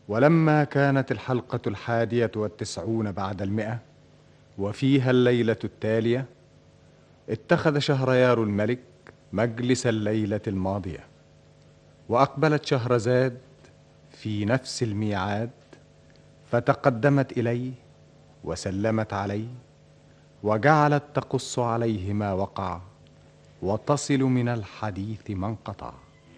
ولما كانت الحلقة 91 بعد 100 وفيها الليلة التالية، اتخذ شهريار الملك مجلس الليلة الماضية، وأقبلت شهرزاد في نفس الميعاد، فتقدمت إليه وسلمت عليه، وجعلت تقص عليه ما وقع وتصل من الحديث ما انقطع.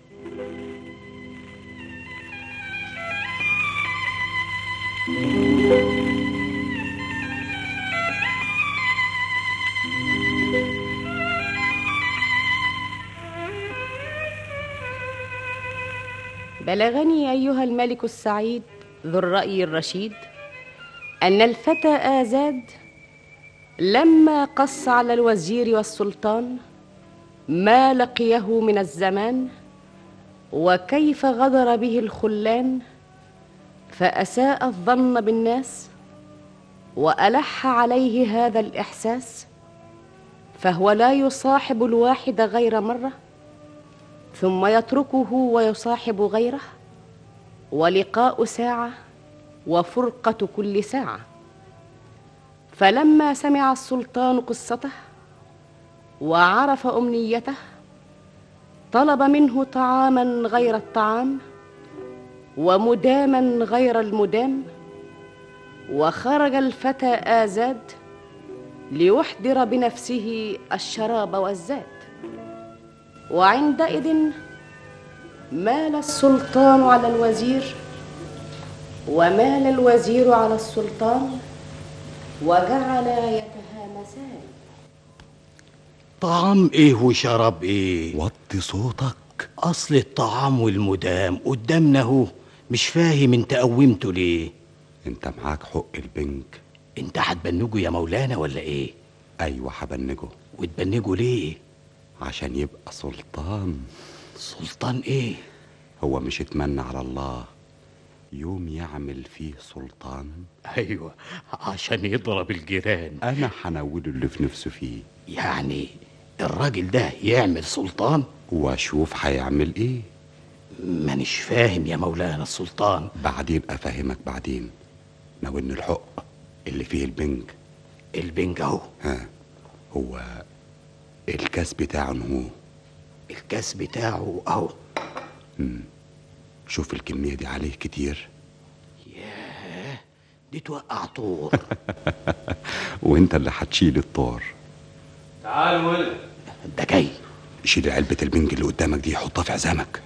بلغني أيها الملك السعيد ذو الرأي الرشيد أن الفتى آزاد لما قص على الوزير والسلطان ما لقيه من الزمان وكيف غدر به الخلان، فأساء الظن بالناس وألح عليه هذا الإحساس، فهو لا يصاحب الواحد غير مرة ثم يتركه ويصاحب غيره، ولقاء ساعة وفرقة كل ساعة. فلما سمع السلطان قصته وعرف أمنيته طلب منه طعاما غير الطعام ومداما غير المدام، وخرج الفتى آزاد ليحضر بنفسه الشراب والزاد. وعندئذ مال السلطان على الوزير ومال الوزير على السلطان وجعلا يتهامسان. طعام ايه وشراب ايه؟ وطي صوتك. اصل الطعام والمدام قدامنا اهو، مش فاهم انت قومته ليه؟ انت معاك حق البنك. انت هتبنجه يا مولانا ولا ايه؟ ايوه هبنجه. وتبنجه ليه؟ عشان يبقى سلطان. سلطان ايه؟ هو مش اتمنى على الله يوم يعمل فيه سلطان؟ ايوه، عشان يضرب الجيران. انا هنوله اللي في نفسه فيه. يعني الراجل ده يعمل سلطان؟ واشوف هيعمل ايه. مانيش فاهم يا مولانا السلطان. بعدين افهمك بعدين. ناولني الحق اللي فيه البنج. البنج اهو. ها، هو الكاس بتاعه هو. الكاس بتاعه اهو. شوف الكمية دي عليه كتير. ياه، دي توقع طور. وانت اللي هتشيل الطور. تعال ولد. ده جاي. شيل علبة البنج اللي قدامك دي، حطها في عزامك.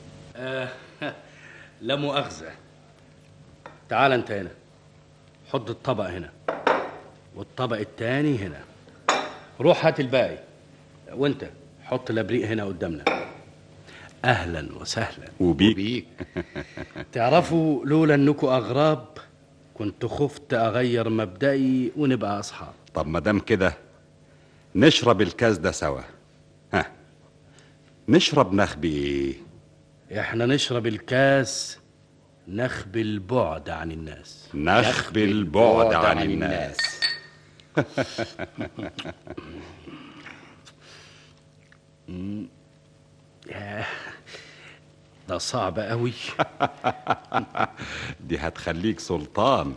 لا مؤاخذة. تعال انت هنا، حط الطبق هنا والطبق التاني هنا. روح هات الباقي، وانت حط الابريق هنا قدامنا. اهلا وسهلا. وبيك. تعرفوا لولا انكم اغراب كنت خفت اغير مبدئي ونبقى اصحاب. طب ما دام كده نشرب الكاس ده سوا. ها، نشرب نخبي ايه؟ احنا نشرب الكاس نخبي البعد عن الناس. نخبي البعد عن الناس. ده صعب قوي. دي هتخليك سلطان.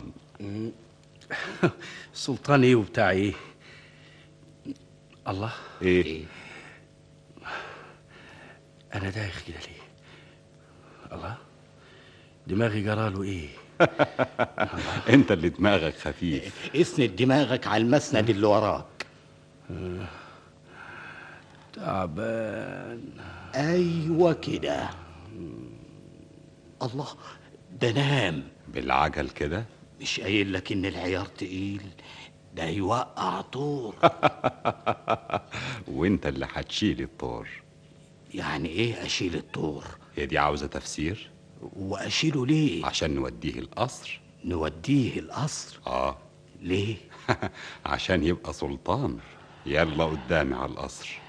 سلطان ايه وبتاع ايه؟ الله، ايه؟ انا دايخ كده ليه؟ الله، دماغي جراله ايه؟ انت اللي دماغك خفيف. اسند دماغك على المسند اللي وراك. تعبان. ايوه كده. الله، ده نام بالعجل كده. مش قايل لك ان العيار تقيل؟ ده يوقع طور. وانت اللي هتشيل الطور. يعني ايه اشيل الطور؟ هي دي عاوزة تفسير. واشيله ليه؟ عشان نوديه القصر. نوديه القصر؟ ليه؟ عشان يبقى سلطان. يلا قدامي على القصر.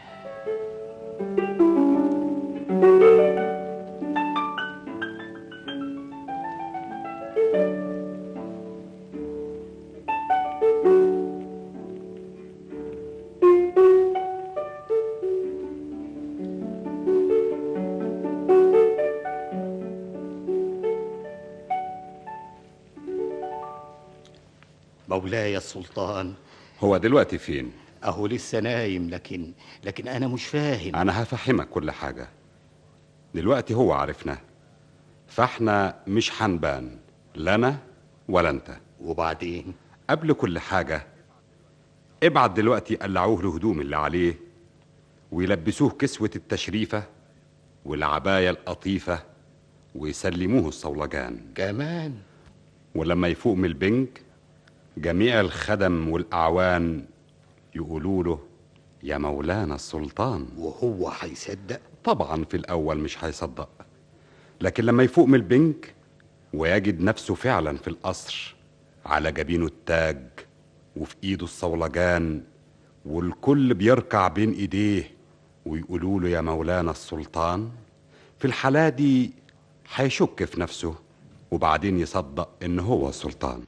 مولاي السلطان. هو دلوقتي فين؟ اهو لسه نايم، لكن انا مش فاهم. انا هفهمك كل حاجة. دلوقتي هو عرفنا، فاحنا مش هنبان، لا انا ولا انت. وبعدين؟ قبل كل حاجة ابعت دلوقتي قلعوه الهدوم اللي عليه، ويلبسوه كسوة التشريفة والعباية القطيفة، ويسلموه الصولجان كمان. ولما يفوق من البنج جميع الخدم والأعوان يقولوا له يا مولانا السلطان. وهو هيصدق؟ طبعا في الأول مش هيصدق، لكن لما يفوق من البنج ويجد نفسه فعلا في القصر، على جبينه التاج وفي ايده الصولجان، والكل بيركع بين ايديه ويقولوا له يا مولانا السلطان، في الحالة دي هيشك في نفسه وبعدين يصدق ان هو السلطان.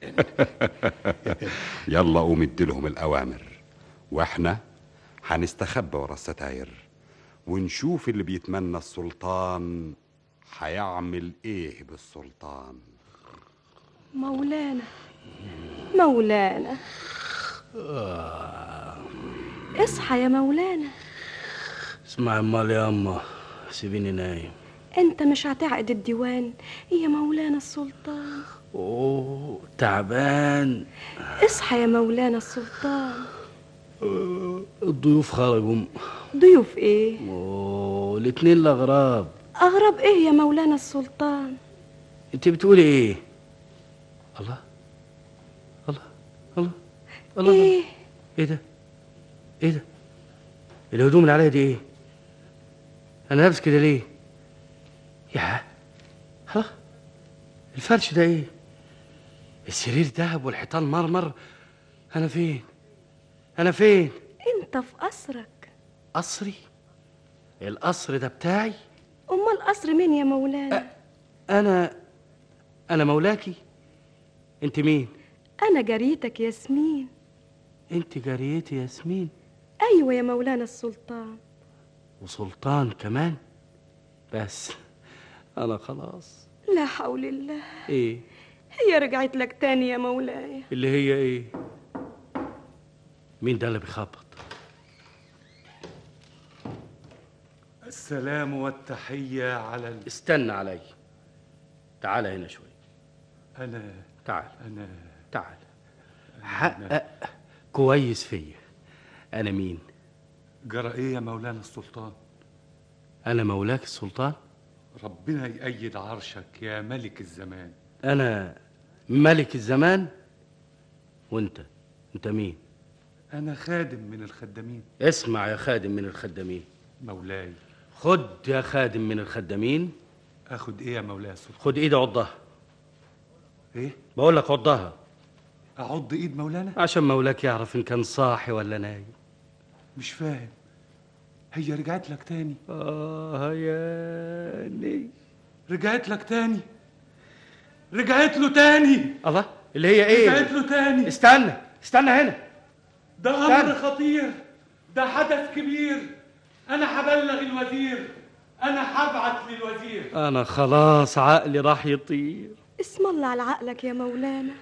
يلا قوم اديلهم الاوامر، واحنا هنستخبى ورا الستاير ونشوف اللي بيتمنى السلطان هيعمل ايه بالسلطان. مولانا مولانا، اصحى يا مولانا. اسمع امال يا اما، سيبيني نايم. انت مش هتعقد الديوان يا مولانا السلطان؟ اوه تعبان. اصحى يا مولانا السلطان. الضيوف خرجوا. ضيوف ايه؟ اوه الاتنين الاغراب. اغرب ايه يا مولانا السلطان؟ انت بتقولي ايه؟ الله الله الله الله. ايه؟ ايه ده؟ ايه ده؟ الهدوم اللي عليا دي ايه؟ انا لابس كده ليه؟ يا الله، الفرش ده ايه؟ السرير دهب والحيطان مرمر. انا فين؟ انا فين؟ انت في قصرك. قصري؟ القصر ده بتاعي؟ امال قصر مين يا مولانا؟ انا مولاكي. انت مين؟ انا جريتك ياسمين. انت جاريتي ياسمين؟ ايوه يا مولانا السلطان. وسلطان كمان؟ بس انا خلاص. لا حول الله. ايه هي رجعت لك تاني يا مولاي. اللي هي ايه؟ مين ده اللي بيخبط؟ السلام والتحية على استنى علي، تعال هنا شوي. تعال تعال حقق كويس فيا. انا مين؟ جرى ايه يا مولانا السلطان؟ انا مولاك السلطان. ربنا يأيد عرشك يا ملك الزمان. انا ملك الزمان؟ انت مين؟ انا خادم من الخدامين. اسمع يا خادم من الخدامين. مولاي. خد يا خادم من الخدامين. اخد ايه يا مولاي السلطان؟ خد ايدي عضها. ايه؟ بقول لك عضها. اعض ايد مولانا؟ عشان مولاك يعرف ان كان صاحي ولا نايم. مش فاهم. هي رجعت لك تاني؟ ياني. رجعت لك تاني؟ رجعت له تاني؟ الله، اللي هي ايه؟ رجعت له تاني. استنى هنا. ده امر خطير، ده حدث كبير. انا هبلغ الوزير، انا هبعت للوزير. انا خلاص عقلي راح يطير. اسم الله على عقلك يا مولانا.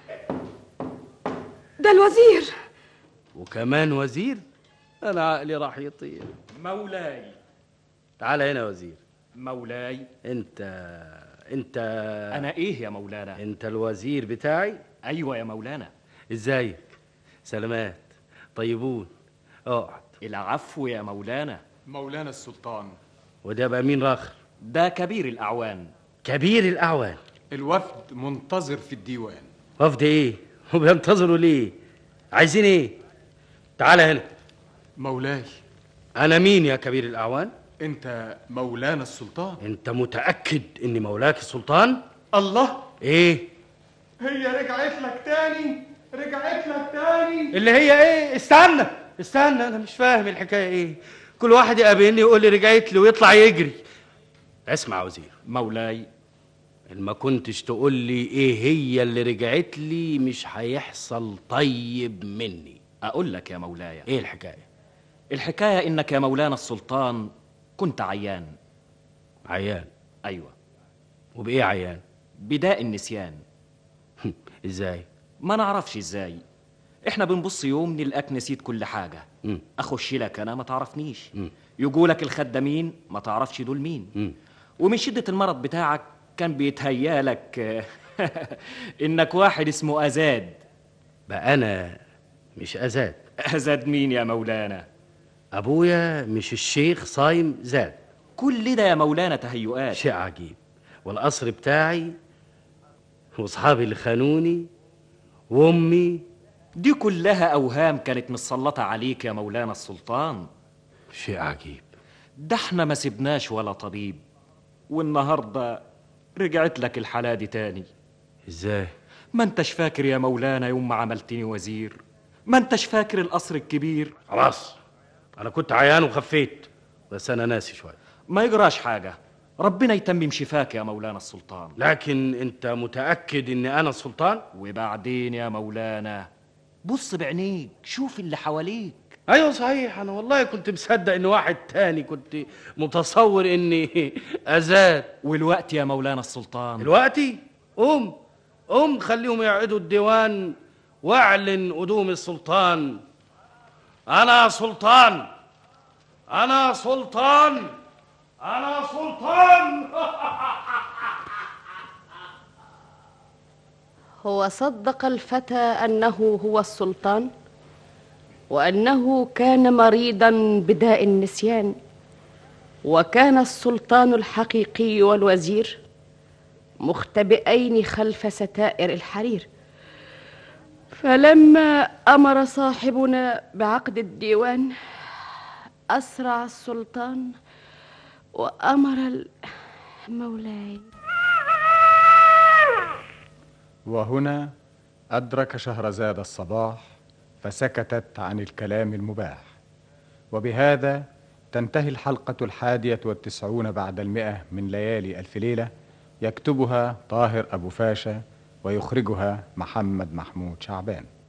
ده الوزير. وكمان وزير؟ انا عقلي راح يطير. مولاي. تعال هنا يا وزير. مولاي. انت انا ايه يا مولانا؟ انت الوزير بتاعي؟ ايوه يا مولانا. ازيك؟ سلامات، طيبون. اقعد. العفو يا مولانا. مولانا السلطان. وده بقى مين راخر؟ ده كبير الاعوان. كبير الاعوان؟ الوفد منتظر في الديوان. وفد ايه؟ وبينتظروا ليه؟ عايزين ايه؟ تعال هنا. مولاي. انا مين يا كبير الاعوان؟ انت مولانا السلطان. انت متأكد اني مولاك السلطان؟ الله، ايه؟ هي رجعت لك تاني؟ رجعت لك تاني؟ اللي هي ايه؟ استنى انا مش فاهم الحكايه ايه. كل واحد يقابلني يقول لي رجعت لي ويطلع يجري. اسمع يا وزير. مولاي. ما كنتش تقول لي ايه هي اللي رجعت لي مش هيحصل طيب مني. اقول لك يا مولاي. ايه الحكايه؟ الحكايه انك يا مولانا السلطان كنت عيان. عيان؟ ايوه. وبايه عيان؟ بداء النسيان. ازاي؟ ما نعرفش ازاي، احنا بنبص يوم نلقاك نسيت كل حاجة. اخش لك انا ما تعرفنيش، يقولك الخدامين ما تعرفش دول مين. ومن شدة المرض بتاعك كان بيتهيالك انك واحد اسمه أزاد. بقى انا مش ازاد. أزاد مين يا مولانا؟ ابويا مش الشيخ صايم زاد. كل ده يا مولانا تهيؤات. شيء عجيب. والقصر بتاعي واصحابي اللي خانوني وامي دي كلها أوهام كانت مسلطة عليك يا مولانا السلطان. شيء عجيب. ده احنا ما سبناش ولا طبيب، والنهاردة رجعت لك الحالة دي تاني. ازاي؟ ما انتش فاكر يا مولانا يوم ما عملتني وزير؟ ما انتش فاكر القصر الكبير؟ خلاص، انا كنت عيان وخفيت، بس انا ناسي شويه. ما يجراش حاجة، ربنا يتمم شفاك يا مولانا السلطان. لكن انت متأكد اني انا السلطان؟ وبعدين يا مولانا بص بعينيك، شوف اللي حواليك. ايوه صحيح، انا والله كنت مصدق ان واحد تاني، كنت متصور اني ازاد. والوقت يا مولانا السلطان؟ دلوقتي قوم خليهم يعيدوا الديوان واعلن قدوم السلطان. انا سلطان، انا سلطان، انا سلطان. هو صدق الفتى أنه هو السلطان، وأنه كان مريضا بداء النسيان، وكان السلطان الحقيقي والوزير مختبئين خلف ستائر الحرير. فلما أمر صاحبنا بعقد الديوان أسرع السلطان وأمر مولاي. وهنا أدرك شهرزاد الصباح فسكتت عن الكلام المباح. وبهذا تنتهي الحلقة 91 بعد 100 من ليالي ألف ليلة، يكتبها طاهر أبو فاشا ويخرجها محمد محمود شعبان.